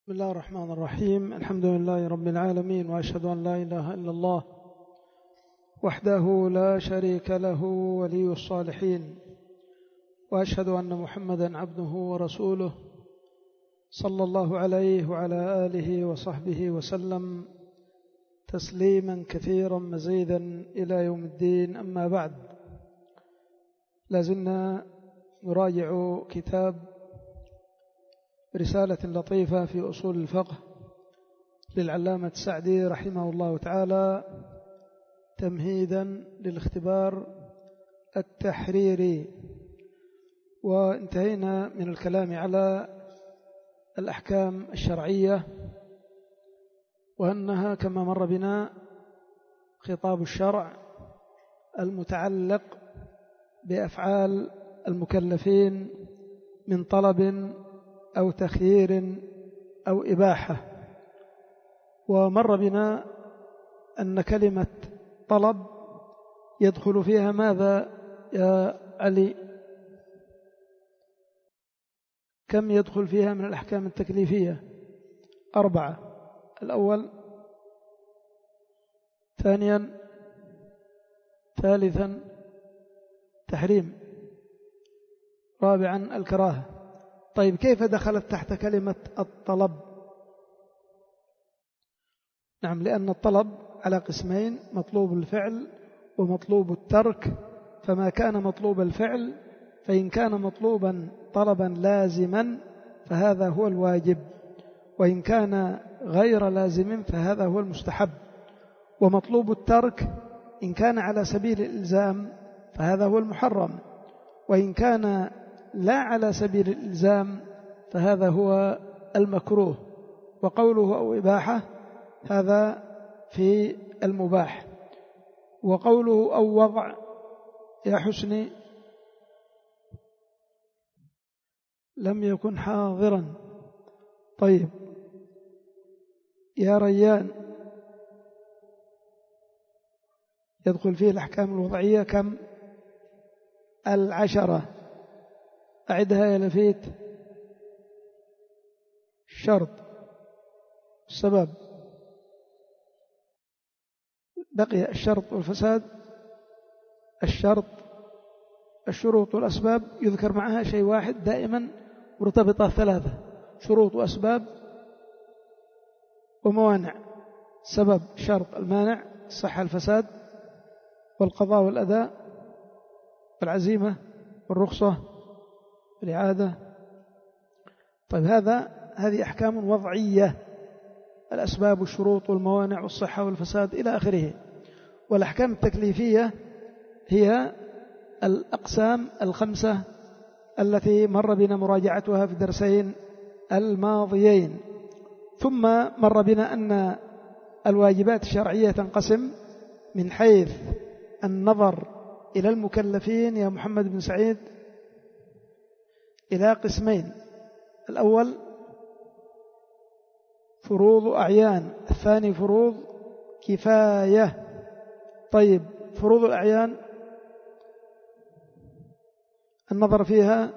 بسم الله الرحمن الرحيم. الحمد لله رب العالمين، وأشهد أن لا إله إلا الله وحده لا شريك له ولي الصالحين، وأشهد أن محمدا عبده ورسوله صلى الله عليه وعلى آله وصحبه وسلم تسليما كثيرا مزيدا إلى يوم الدين. أما بعد، لازلنا نراجع كتاب رسالة لطيفة في أصول الفقه للعلامة السعدي رحمه الله تعالى، تمهيدا للاختبار التحريري. وانتهينا من الكلام على الأحكام الشرعية، وأنها كما مر بنا خطاب الشرع المتعلق بأفعال المكلفين من طلب أو تخيير أو إباحة. ومر بنا أن كلمة طلب يدخل فيها ماذا يا علي؟ كم يدخل فيها من الأحكام التكليفية؟ 4. الأول، ثانيا، ثالثا تحريم، رابعا الكراهة. طيب، كيف دخلت تحت كلمة الطلب؟ نعم، لأن الطلب على قسمين: مطلوب الفعل ومطلوب الترك. فما كان مطلوب الفعل فإن كان مطلوبا طلبا لازما فهذا هو الواجب، وإن كان غير لازم فهذا هو المستحب. ومطلوب الترك إن كان على سبيل الإلزام فهذا هو المحرم، وإن كان لا على سبيل الإلزام فهذا هو المكروه. وقوله أو إباحة هذا في المباح. وقوله أو وضع يا حسني لم يكن حاضرا. طيب يا ريان، يدخل فيه الأحكام الوضعية كم؟ 10. أعدها يا لفيت. الشرط، السبب، بقي الشرط والفساد، الشرط، الشروط والأسباب. يذكر معها شيء واحد دائما، مرتبطة 3: شروط وأسباب وموانع. سبب، شرط، المانع، الصحة، الفساد، والقضاء والأداء، والعزيمة، والرخصة، الإعادة. طيب، هذه أحكام وضعية: الأسباب والشروط والموانع والصحة والفساد إلى آخره. والأحكام التكليفية هي الأقسام 5 التي مر بنا مراجعتها في الدرسين الماضيين. ثم مر بنا أن الواجبات الشرعية تنقسم من حيث النظر إلى المكلفين يا محمد بن سعيد إلى قسمين: الأول فروض أعيان، الثاني فروض كفاية. طيب، فروض الأعيان النظر فيها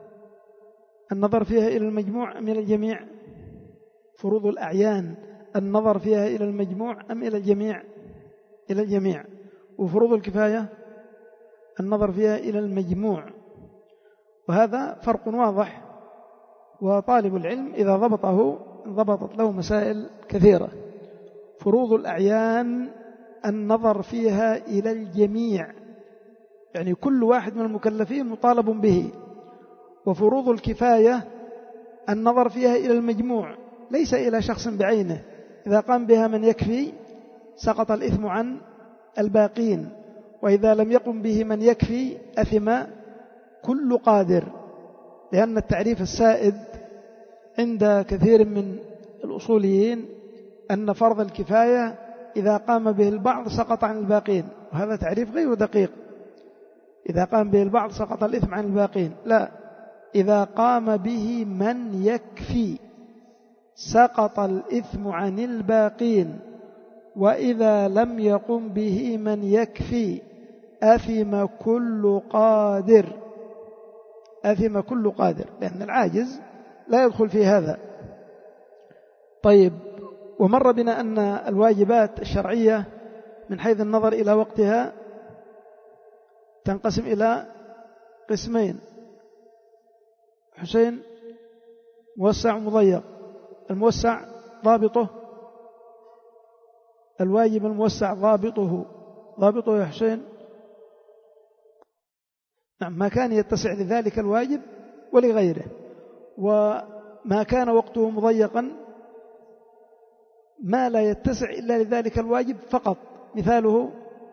إلى المجموع أم إلى الجميع؟ فروض الأعيان النظر فيها إلى المجموع أم إلى الجميع؟ إلى الجميع. وفروض الكفاية النظر فيها إلى المجموع. وهذا فرق واضح، وطالب العلم إذا ضبطه ضبطت له مسائل كثيرة. فروض الأعيان النظر فيها إلى الجميع، يعني كل واحد من المكلفين مطالب به. وفروض الكفاية النظر فيها إلى المجموع، ليس إلى شخص بعينه. إذا قام بها من يكفي سقط الإثم عن الباقين، وإذا لم يقم به من يكفي أثم كل قادر. لأن التعريف السائد عند كثير من الأصوليين أن فرض الكفاية إذا قام به البعض سقط عن الباقين، وهذا تعريف غير دقيق. إذا قام به البعض سقط الإثم عن الباقين، لا، إذا قام به من يكفي سقط الإثم عن الباقين، وإذا لم يقم به من يكفي أثم كل قادر. أثم كل قادر، لأن العاجز لا يدخل في هذا. طيب، ومر بنا أن الواجبات الشرعية من حيث النظر إلى وقتها تنقسم إلى قسمين: حسين، موسع ومضيق. الموسع ضابطه، الواجب الموسع ضابطه يا حسين. نعم، ما كان يتسع لذلك الواجب ولغيره. وما كان وقته مضيقا ما لا يتسع إلا لذلك الواجب فقط. مثاله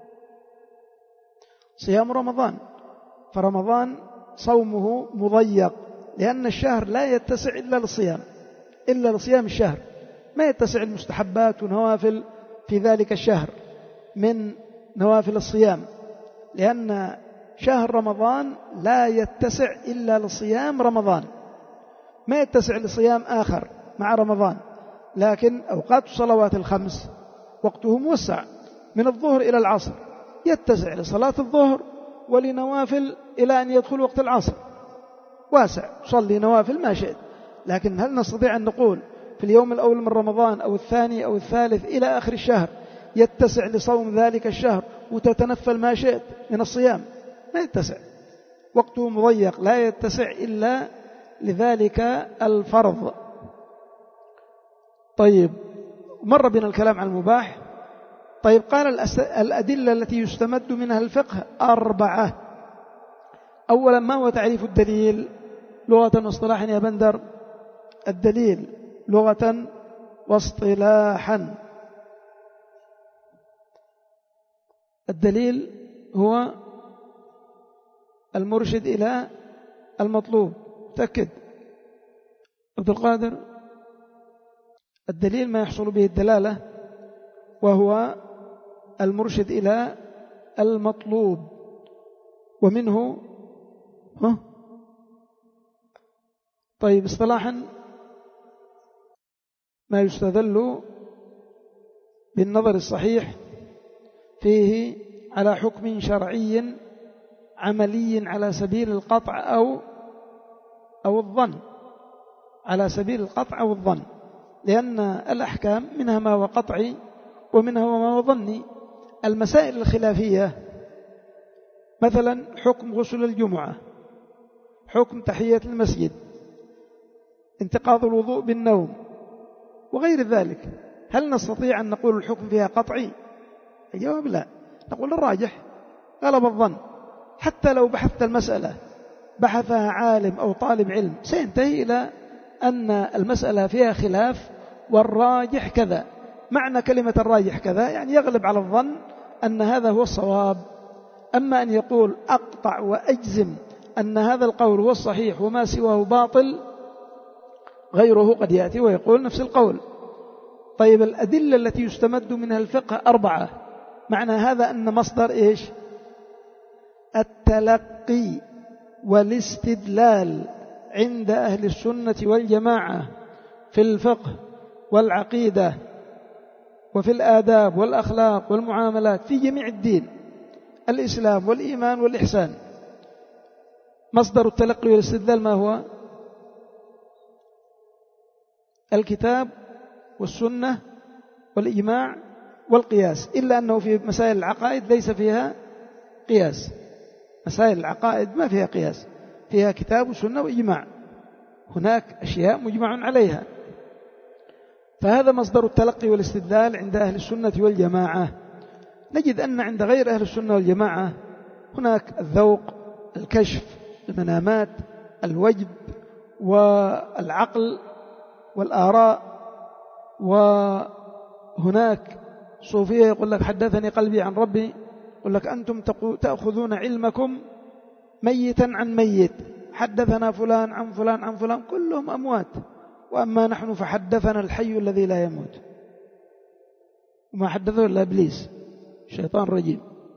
صيام رمضان، فرمضان صومه مضيق لأن الشهر لا يتسع إلا لصيام الشهر، ما يتسع المستحبات ونوافل في ذلك الشهر من نوافل الصيام، لأن شهر رمضان لا يتسع إلا لصيام رمضان، ما يتسع لصيام آخر مع رمضان. لكن أوقات الصلوات الخمس وقته موسع، من الظهر إلى العصر يتسع لصلاة الظهر ولنوافل إلى أن يدخل وقت العصر، واسع، صلي نوافل ما شئت. لكن هل نستطيع أن نقول في اليوم الأول من رمضان أو الثاني أو الثالث إلى آخر الشهر يتسع لصوم ذلك الشهر وتتنفل ما شئت من الصيام؟ ما يتسع، وقته مضيق، لا يتسع إلا لذلك الفرض. طيب، مر بنا الكلام عن المباح. طيب، قال الأدلة التي يستمد منها الفقه 4. أولا، ما هو تعريف الدليل لغة واصطلاحا يا بندر؟ الدليل لغة واصطلاحا: الدليل هو المرشد إلى المطلوب. تأكد عبد القادر. الدليل ما يحصل به الدلالة، وهو المرشد إلى المطلوب، ومنه طيب، اصطلاحا ما يستدل بالنظر الصحيح فيه على حكم شرعي عملي على سبيل القطع أو الظن، على سبيل القطع أو الظن، لأن الأحكام منها ما هو قطعي ومنها ما هو ظني. المسائل الخلافية مثلا حكم غسل الجمعة، حكم تحية المسجد، انتقاض الوضوء بالنوم وغير ذلك، هل نستطيع أن نقول الحكم فيها قطعي؟ الجواب لا، نقول الراجح غلب الظن. حتى لو بحثت المسألة بحثها عالم أو طالب علم سينتهي إلى أن المسألة فيها خلاف والراجح كذا. معنى كلمة الراجح كذا يعني يغلب على الظن أن هذا هو الصواب. أما أن يقول أقطع وأجزم أن هذا القول هو الصحيح وما سواه باطل، غيره قد يأتي ويقول نفس القول. طيب، الأدلة التي يستمد منها الفقه 4. معنى هذا أن مصدر إيش؟ التلقي والاستدلال عند أهل السنة والجماعة في الفقه والعقيدة وفي الآداب والأخلاق والمعاملات في جميع الدين، الإسلام والإيمان والإحسان. مصدر التلقي والاستدلال ما هو؟ الكتاب والسنة والإجماع والقياس، إلا أنه في مسائل العقائد ليس فيها قياس. مسائل العقائد ما فيها قياس، فيها كتاب وسنة وإجماع، هناك أشياء مجمع عليها. فهذا مصدر التلقي والاستدلال عند أهل السنة والجماعة. نجد أن عند غير أهل السنة والجماعة هناك الذوق، الكشف، المنامات، الوجد والعقل والآراء. وهناك صوفية يقول لك حدثني قلبي عن ربي، يقول لك أنتم تأخذون علمكم ميتا عن ميت، حدثنا فلان عن فلان عن فلان، كلهم أموات، وأما نحن فحدثنا الحي الذي لا يموت، وما حدثه إلا إبليس شيطان رجيم،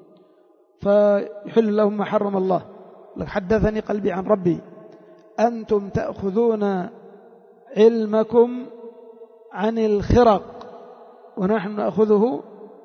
فيحل لهم ما حرم الله. لك حدثني قلبي عن ربي. أنتم تأخذون علمكم عن الخرق ونحن نأخذه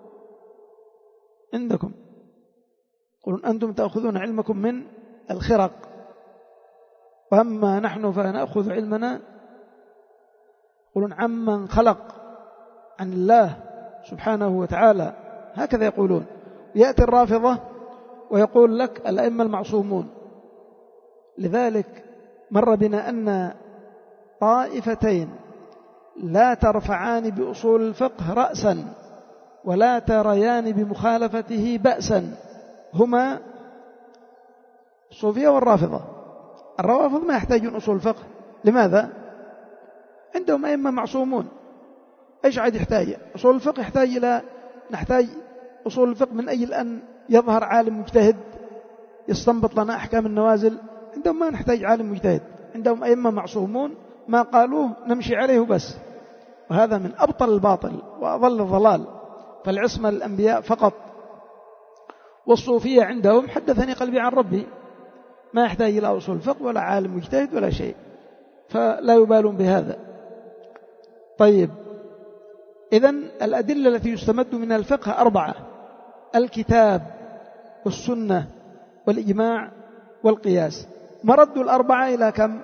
عندكم. قلون أنتم تأخذون علمكم من الخرق، وأما نحن فنأخذ علمنا. يقولون عمن خلق، عن الله سبحانه وتعالى، هكذا يقولون. يأتي الرافضة ويقول لك الأئمة المعصومون. لذلك مر بنا أن طائفتين لا ترفعان بأصول الفقه رأسا ولا تريان بمخالفته بأسا، هما الصوفية والرافضة. الروافض ما يحتاجون أصول الفقه، لماذا؟ عندهم أئمة معصومون، إيش عاد يحتاج؟ أصول الفقه نحتاج أصول الفقه من أجل أن يظهر عالم مجتهد يستنبط لنا أحكام النوازل. عندهم ما نحتاج عالم مجتهد، عندهم أئمة معصومون، ما قالوه نمشي عليه بس. وهذا من أبطل الباطل وأضل الضلال، فالعصمة للأنبياء فقط. والصوفية عندهم حدثني قلبي عن ربي، ما يحتاج إلى أصول الفقه ولا عالم مجتهد ولا شيء، فلا يبالون بهذا. طيب، إذن الأدلة التي يستمد من الفقه 4: الكتاب والسنة والإجماع والقياس. مرد الأربعة إلى كم؟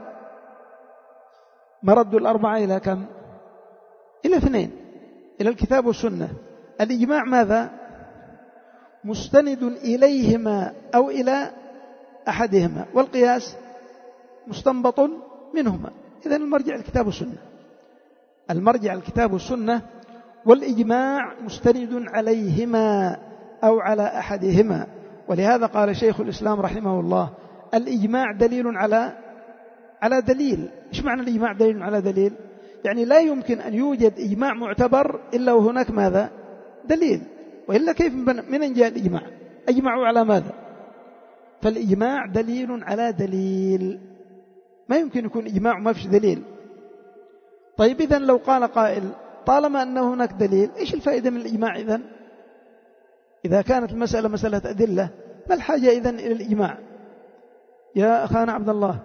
مرد الأربعة إلى كم؟ إلى 2، إلى الكتاب والسنة. الإجماع ماذا؟ مستند إليهما أو إلى أحدهما، والقياس مستنبط منهما. إذن المرجع الكتاب والسنة، المرجع الكتاب والسنة، والإجماع مستند عليهما أو على أحدهما. ولهذا قال شيخ الإسلام رحمه الله: الإجماع دليل على دليل. إيش معنى الإجماع دليل على دليل؟ يعني لا يمكن أن يوجد إجماع معتبر إلا وهناك ماذا؟ دليل، وإلا كيف من جاء الإجماع؟ أجمعوا على ماذا؟ فالإجماع دليل على دليل، ما يمكن يكون إجماع وما فيش دليل. طيب، إذن لو قال قائل: طالما أن هناك دليل، إيش الفائدة من الإجماع إذن؟ إذا كانت المسألة مسألة أدلة، ما الحاجة إذن إلى الإجماع؟ يا أخانا عبد الله،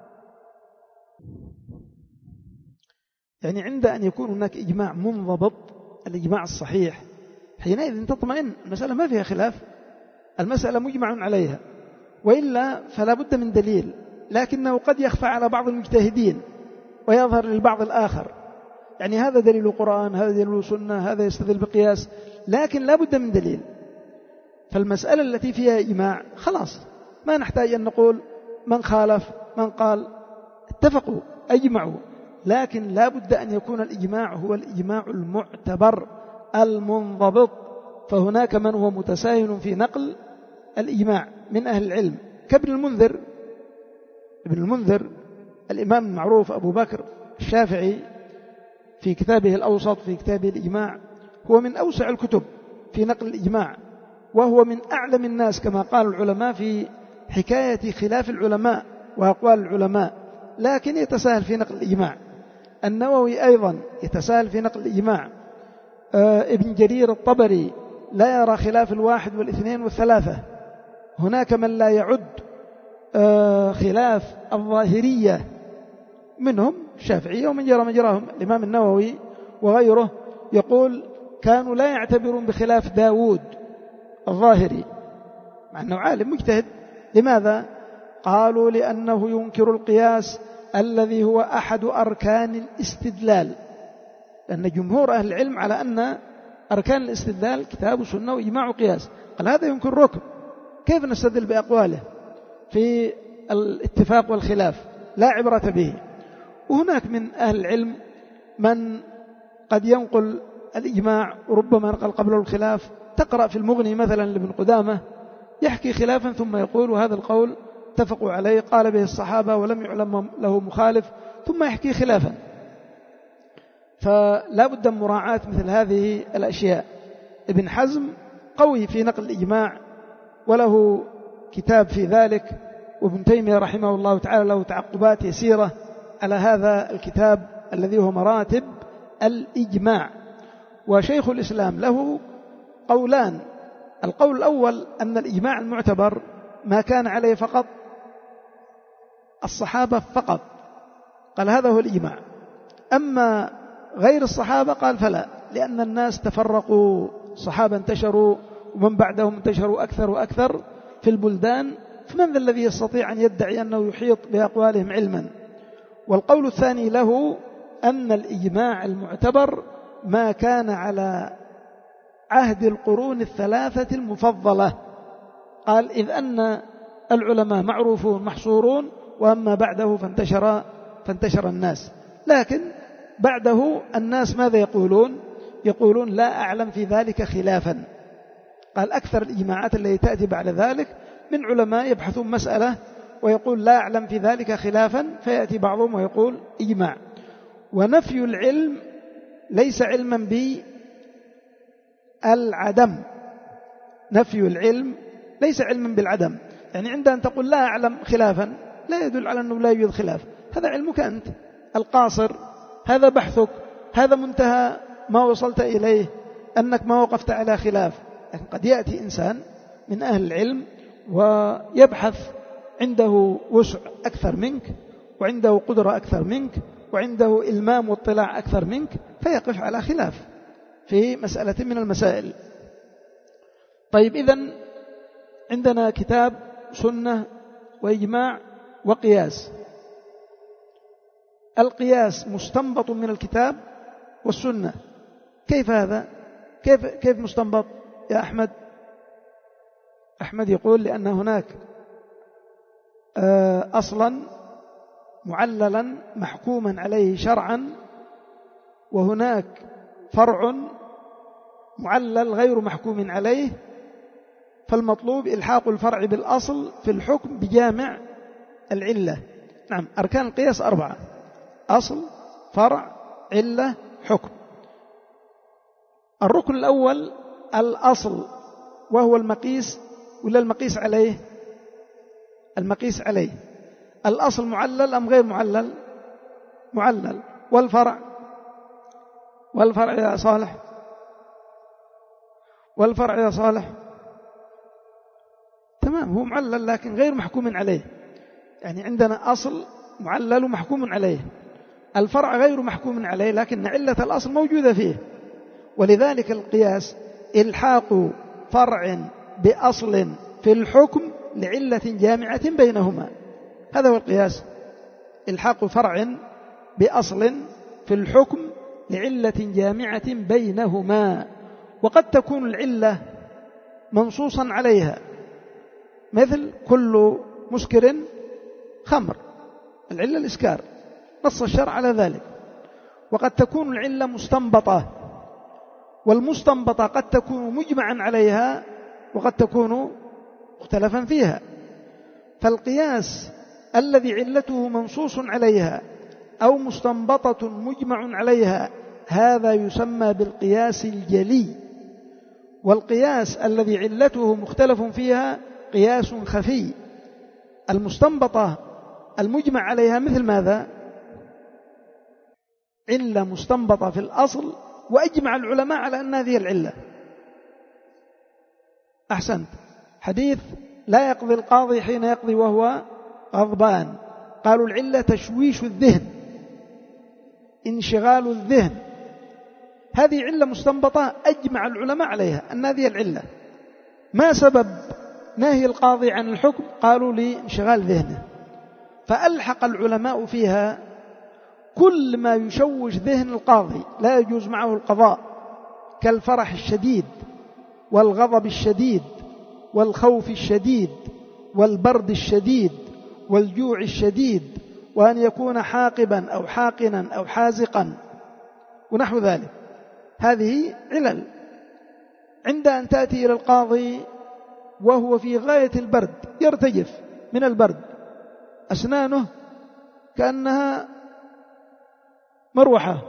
يعني عند أن يكون هناك إجماع منضبط، الإجماع الصحيح، حينئذ تطمئن، المسألة ما فيها خلاف، المسألة مجمع عليها. وإلا فلا بد من دليل، لكنه قد يخفى على بعض المجتهدين ويظهر للبعض الآخر، يعني هذا دليل القرآن، هذا دليل السنة، هذا يستدل بقياس، لكن لا بد من دليل. فالمسألة التي فيها إجماع خلاص ما نحتاج أن نقول من خالف من قال، اتفقوا أجمعوا، لكن لا بد أن يكون الإجماع هو الإجماع المعتبر المنضبط. فهناك من هو متساهل في نقل الإجماع من أهل العلم كابن المنذر. ابن المنذر الإمام المعروف أبو بكر الشافعي في كتابه الأوسط، في كتابه الإجماع، هو من أوسع الكتب في نقل الإجماع، وهو من أعلم الناس كما قال العلماء في حكاية خلاف العلماء وأقوال العلماء، لكن يتساهل في نقل الإجماع. النووي أيضا يتساهل في نقل الإجماع. ابن جرير الطبري لا يرى خلاف 1 و2 و3. هناك من لا يعد خلاف الظاهرية، منهم الشافعية ومن جرى مجراهم. الإمام النووي وغيره يقول كانوا لا يعتبرون بخلاف داود الظاهري، مع أنه عالم مجتهد. لماذا؟ قالوا لأنه ينكر القياس الذي هو أحد أركان الاستدلال، لأن جمهور أهل العلم على أن أركان الاستدلال كتاب وسنة وإجماع وقياس. قال هذا ينكر ركن، كيف نستدل بأقواله في الاتفاق والخلاف؟ لا عبرة به. وهناك من أهل العلم من قد ينقل الإجماع وربما نقل قبله الخلاف. تقرأ في المغني مثلا لابن قدامة يحكي خلافا ثم يقول وهذا القول اتفقوا عليه قال به الصحابة ولم يعلم له مخالف، ثم يحكي خلافا. فلا بد من مراعاة مثل هذه الأشياء. ابن حزم قوي في نقل الإجماع وله كتاب في ذلك، وابن تيمية رحمه الله تعالى له تعقبات يسيرة على هذا الكتاب الذي هو مراتب الإجماع. وشيخ الإسلام له قولان: القول الأول أن الإجماع المعتبر ما كان عليه فقط الصحابة فقط، قال هذا هو الإجماع. أما غير الصحابة قال فلا، لأن الناس تفرقوا، الصحابة انتشروا ومن بعدهم انتشروا أكثر وأكثر في البلدان، فمن ذا الذي يستطيع أن يدعي أنه يحيط بأقوالهم علما؟ والقول الثاني له أن الإجماع المعتبر ما كان على عهد القرون الثلاثة المفضلة. قال إذ أن العلماء معروفون محصورون، وأما بعده فانتشر الناس. لكن بعده الناس ماذا يقولون؟ يقولون لا أعلم في ذلك خلافا. قال أكثر الإجماعات التي تأتي بعد ذلك من علماء يبحثون مسألة ويقول لا أعلم في ذلك خلافا، فيأتي بعضهم ويقول إجماع. ونفي العلم ليس علما بالعدم، نفي العلم ليس علما بالعدم. يعني عند أن تقول لا أعلم خلافا لا يدل على أنه لا يوجد خلاف، هذا علمك أنت القاصر، هذا بحثك، هذا منتهى ما وصلت إليه، أنك ما وقفت على خلاف. لكن قد يأتي إنسان من أهل العلم ويبحث، عنده وسع أكثر منك، وعنده قدرة أكثر منك، وعنده إلمام واطلاع أكثر منك، فيقف على خلاف في مسألة من المسائل. طيب إذن عندنا كتاب سنة وإجماع وقياس. القياس مستنبط من الكتاب والسنة. كيف هذا؟ كيف مستنبط يا أحمد؟ أحمد يقول لأن هناك أصلا معللا محكوما عليه شرعا، وهناك فرع معلل غير محكوم عليه، فالمطلوب إلحاق الفرع بالأصل في الحكم بجامع العلة. نعم، أركان القياس 4: أصل، فرع، علة، حكم. الركن الأول الأصل، وهو المقيس ولا المقيس عليه؟ المقيس عليه. الأصل معلل أم غير معلل؟ معلل. والفرع يا صالح، والفرع يا صالح تمام، هو معلل لكن غير محكوم عليه. يعني عندنا أصل معلل ومحكوم عليه، الفرع غير محكوم عليه لكن علة الأصل موجودة فيه. ولذلك القياس إلحاق فرع بأصل في الحكم لعلة جامعة بينهما. هذا هو القياس، إلحاق فرع بأصل في الحكم لعلة جامعة بينهما. وقد تكون العلة منصوصا عليها، مثل كل مسكر خمر، العلة الإسكار، نص الشرع على ذلك. وقد تكون العلة مستنبطة، والمستنبطة قد تكون مجمعا عليها وقد تكون مختلفا فيها. فالقياس الذي علته منصوص عليها أو مستنبطة مجمع عليها هذا يسمى بالقياس الجلي. والقياس الذي علته مختلف فيها قياس خفي. المستنبطة المجمع عليها مثل ماذا؟ علة مستنبطة في الأصل وأجمع العلماء على أن هذه العلة. أحسنت. حديث لا يقضي القاضي حين يقضي وهو غضبان، قالوا العلة تشويش الذهن، انشغال الذهن. هذه علة مستنبطة أجمع العلماء عليها أن هذه العلة. ما سبب نهي القاضي عن الحكم؟ قالوا لانشغال ذهنه. فألحق العلماء فيها كل ما يشوش ذهن القاضي لا يجوز معه القضاء، كالفرح الشديد والغضب الشديد والخوف الشديد والبرد الشديد والجوع الشديد، وأن يكون حاقبا أو حاقنا أو حازقا ونحو ذلك. هذه علل. عند أن تأتي إلى القاضي وهو في غاية البرد، يرتجف من البرد، أسنانه كأنها مروحة،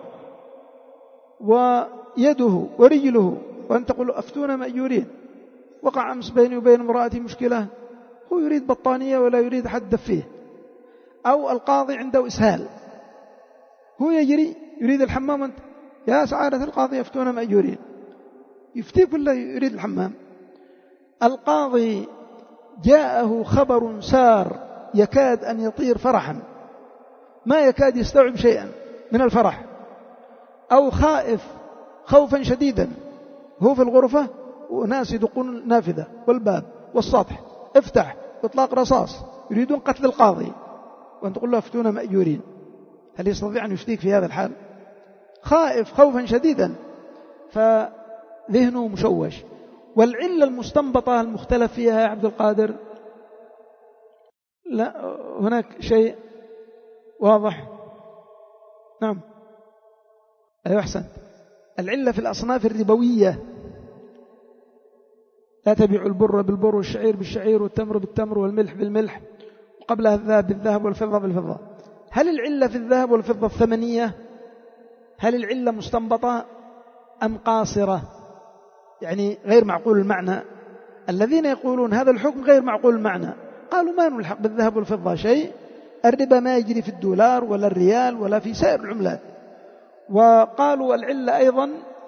ويده ورجله، وأن تقول أفتونا مأجورين، وقع أمس بيني وبين امرأتي مشكلة، هو يريد بطانية ولا يريد حد فيه. أو القاضي عنده إسهال، هو يجري يريد الحمام، أنت يا سعادة القاضي أفتونا مأجورين، يفتيك ولا يريد الحمام. القاضي جاءه خبر سار يكاد أن يطير فرحا، ما يكاد يستوعب شيئا من الفرح، أو خائف خوفا شديدا، هو في الغرفة وناس يدقون النافذة والباب والسطح، افتح، اطلاق رصاص، يريدون قتل القاضي، وأن تقول له افتونا مأجورين. هل يستطيع أن يفتيك في هذا الحال؟ خائف خوفا شديدا، فذهنه مشوش. والعلة المستنبطة المختلف فيها يا عبد القادر، لا هناك شيء واضح. نعم أيوة أحسنت. العلة في الأصناف الربوية، لا تبيع البر بالبر والشعير بالشعير والتمر بالتمر والملح بالملح، وقبلها الذهب بالذهب والفضة بالفضة. هل العلة في الذهب والفضة الثمنية؟ هل العلة مستنبطة أم قاصرة؟ يعني غير معقول المعنى. الذين يقولون هذا الحكم غير معقول المعنى قالوا ما نلحق بالذهب والفضة شيء، الربا ما يجري في الدولار ولا الريال ولا في سائر العملات. وقالوا العلة أيضا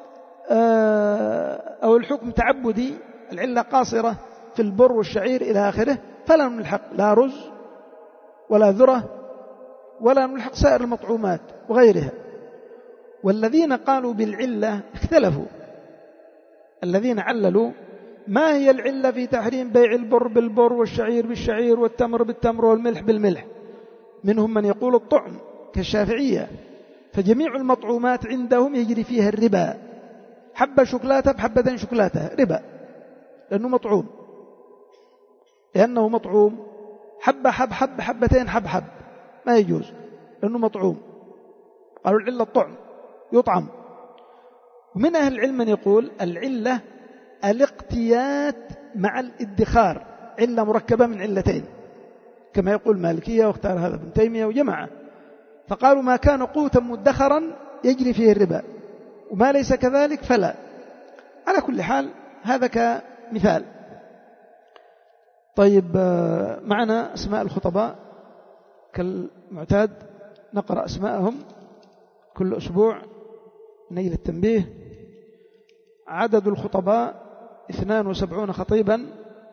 أو الحكم تعبدي، العلة قاصرة في البر والشعير إلى آخره، فلا نلحق لا رز ولا ذرة ولا نلحق سائر المطعومات وغيرها. والذين قالوا بالعلة اختلفوا. الذين عللوا ما هي العلة في تحريم بيع البر بالبر والشعير بالشعير والتمر بالتمر والملح بالملح، منهم من يقول الطعم كالشافعية، فجميع المطعومات عندهم يجري فيها الربا، حبة شوكولاتة بحبتين شوكولاتة ربا، لأنه مطعوم، لأنه مطعوم. حبة حب حب حبتين حب حب ما يجوز لأنه مطعوم. قالوا العلة الطعم يطعم. ومن أهل العلم من يقول العلة الاقتيات مع الادخار، علة مركبة من علتين كما يقول مالكية، واختار هذا ابن تيمية وجماعة، فقالوا ما كان قوتا مدخرا يجري فيه الربا، وما ليس كذلك فلا. على كل حال هذا كمثال. طيب معنا أسماء الخطباء كالمعتاد، نقرأ أسماءهم كل أسبوع نيل التنبيه. عدد الخطباء 72 خطيبا.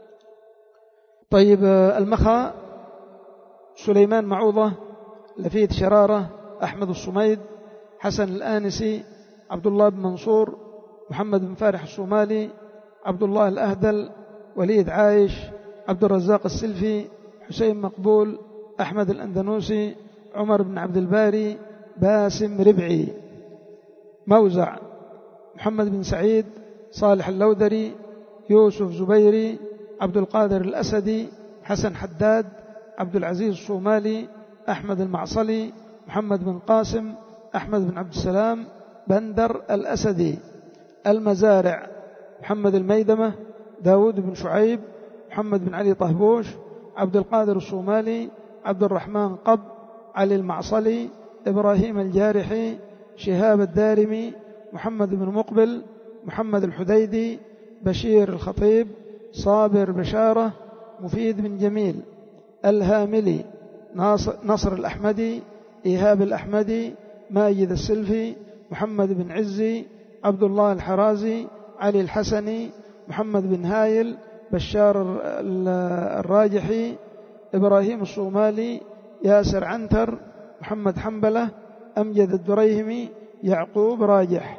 طيب المخا سليمان معوضة، لفيت شرارة، أحمد الصميد، حسن الآنسي، عبد الله بن منصور، محمد بن فارح الصومالي، عبد الله الأهدل، وليد عايش، عبد الرزاق السلفي، حسين مقبول، أحمد الأندنوسي، عمر بن عبد الباري، باسم ربعي، موزع، محمد بن سعيد، صالح اللودري، يوسف زبيري، عبد القادر الأسدي، حسن حداد، عبد العزيز الصومالي، أحمد المعصلي، محمد بن قاسم، أحمد بن عبد السلام، بندر الأسدي. المزارع محمد الميدمة، داود بن شعيب، محمد بن علي طهبوش، عبد القادر الصومالي، عبد الرحمن قب، علي المعصلي، إبراهيم الجارحي، شهاب الدارمي، محمد بن مقبل، محمد الحديدي، بشير الخطيب، صابر بشارة، مفيد بن جميل، الهاملي، نصر الأحمدي، إيهاب الأحمدي، ماجد السلفي، محمد بن عزي، عبد الله الحرازي، علي الحسني، محمد بن هايل، بشار الراجحي، إبراهيم الصومالي، ياسر عنتر، محمد حنبلة، أمجد الدريهمي، يعقوب راجح.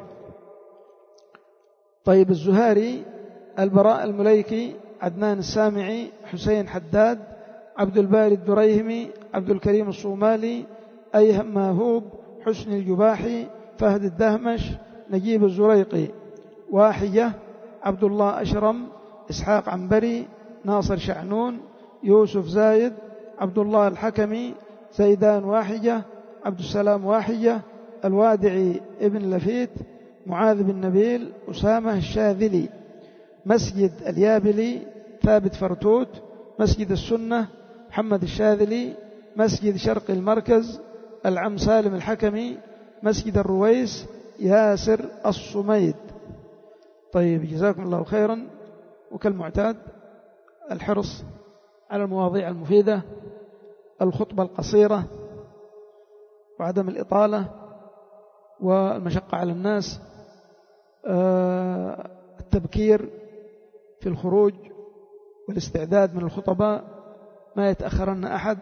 طيب الزهاري، البراء المليكي، عدنان السامعي، حسين حداد، عبد الباري الدريهمي، عبد الكريم الصومالي، أيهم ماهوب، حسن الجباحي، فهد الدهمش، نجيب الزريقي. واحية، عبد الله أشرم، إسحاق عنبري، ناصر شعنون، يوسف زايد، عبد الله الحكمي، زيدان واحجة، عبد السلام واحجة، الوادعي ابن لفيت، معاذ بن نبيل، أسامة الشاذلي. مسجد اليابلي، ثابت فرتوت، مسجد السنة، محمد الشاذلي، مسجد شرق المركز، العم سالم الحكمي، مسجد الرويس، ياسر الصميد. طيب جزاكم الله خيرا. وكالمعتاد الحرص على المواضيع المفيدة، الخطبة القصيرة، وعدم الإطالة والمشقة على الناس، التبكير في الخروج والاستعداد من الخطباء، ما يتأخرن أحد،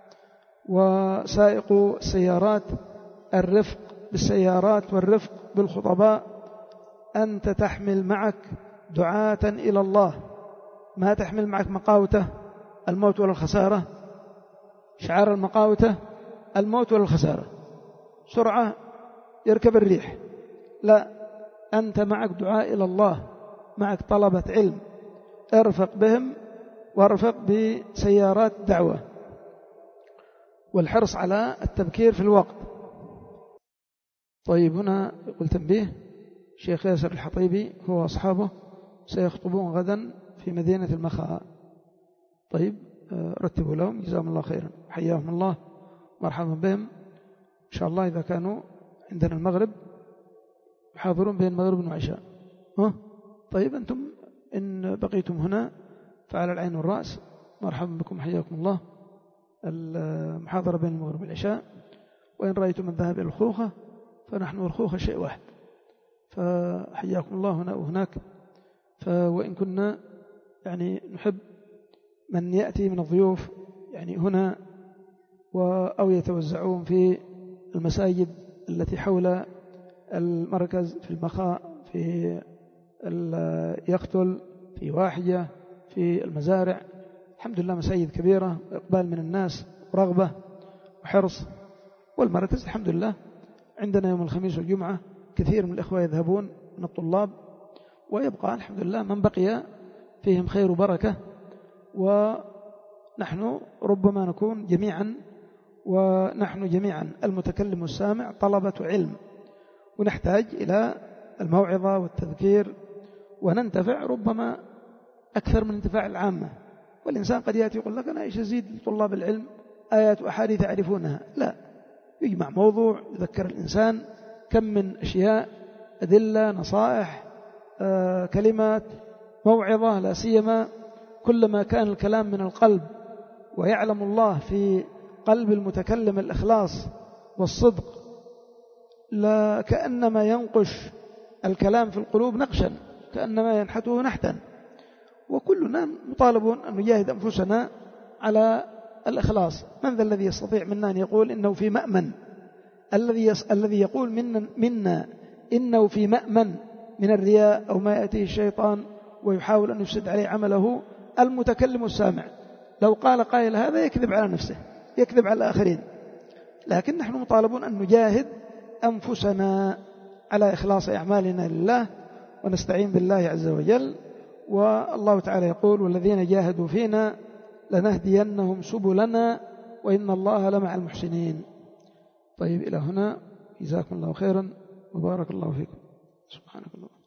وسائق السيارات الرفق بالسيارات والرفق بالخطباء. أنت تحمل معك دعاة إلى الله، ما تحمل معك مقاوته، الموت ولا الخسارة. شعار المقاوته الموت ولا الخسارة، سرعة يركب الريح، لا، أنت معك دعاء إلى الله، معك طلبة علم، ارفق بهم وارفق بسيارات دعوة، والحرص على التبكير في الوقت. طيب هنا يقول تنبيه: شيخ ياسر الحطيبي هو أصحابه سيخطبون غدا في مدينة المخاء. طيب رتبوا لهم، جزاهم الله خيرا، حياهم الله، مرحبا بهم. إن شاء الله إذا كانوا عندنا المغرب يحاضرون بين المغرب والعشاء. طيب أنتم إن بقيتم هنا فعلى العين والرأس، مرحبا بكم، حياكم الله. المحاضرة بين المغرب والعشاء. وإن رأيتم الذهاب إلى الخوخة فنحن والخوخة شيء واحد، فحياكم الله هنا وهناك. وإن كنا يعني نحب من يأتي من الضيوف يعني هنا أو يتوزعون في المساجد التي حول المركز، في المخاء، في يقتل، في واحجة، في المزارع. الحمد لله مساجد كبيرة، إقبال من الناس ورغبة وحرص. والمركز الحمد لله عندنا يوم الخميس والجمعة كثير من الإخوة يذهبون من الطلاب، ويبقى الحمد لله من بقي فيهم خير وبركة. ونحن ربما نكون جميعا، ونحن جميعا المتكلم والسامع طلبة علم، ونحتاج إلى الموعظة والتذكير، وننتفع ربما أكثر من انتفاع العامة. والإنسان قد يأتي يقول لك أنا إيش أزيد طلاب العلم، آيات وأحاديث يعرفونها. لا، يجمع موضوع يذكر الإنسان كم من أشياء، أدلة، نصائح، كلمات، موعظة. لا سيما كلما كان الكلام من القلب ويعلم الله في قلب المتكلم الإخلاص والصدق، لا كأنما ينقش الكلام في القلوب نقشا، كأنما ينحته نحتا. وكلنا مطالبون أن نجاهد أنفسنا على الإخلاص. من ذا الذي يستطيع منا أن يقول إنه في مأمن؟ الذي يقول منا إنه في مأمن من الرياء أو ما يأتيه الشيطان ويحاول أن يفسد عليه عمله المتكلم السامع. لو قال قائل هذا يكذب على نفسه، يكذب على الآخرين. لكن نحن مطالبون أن نجاهد أنفسنا على إخلاص أعمالنا لله، ونستعين بالله عز وجل. والله تعالى يقول: والذين جاهدوا فينا لنهدينهم سبلنا وإن الله لمع المحسنين. طيب إلى هنا، جزاكم الله خيرا وبارك الله فيكم. سبحانك اللهم.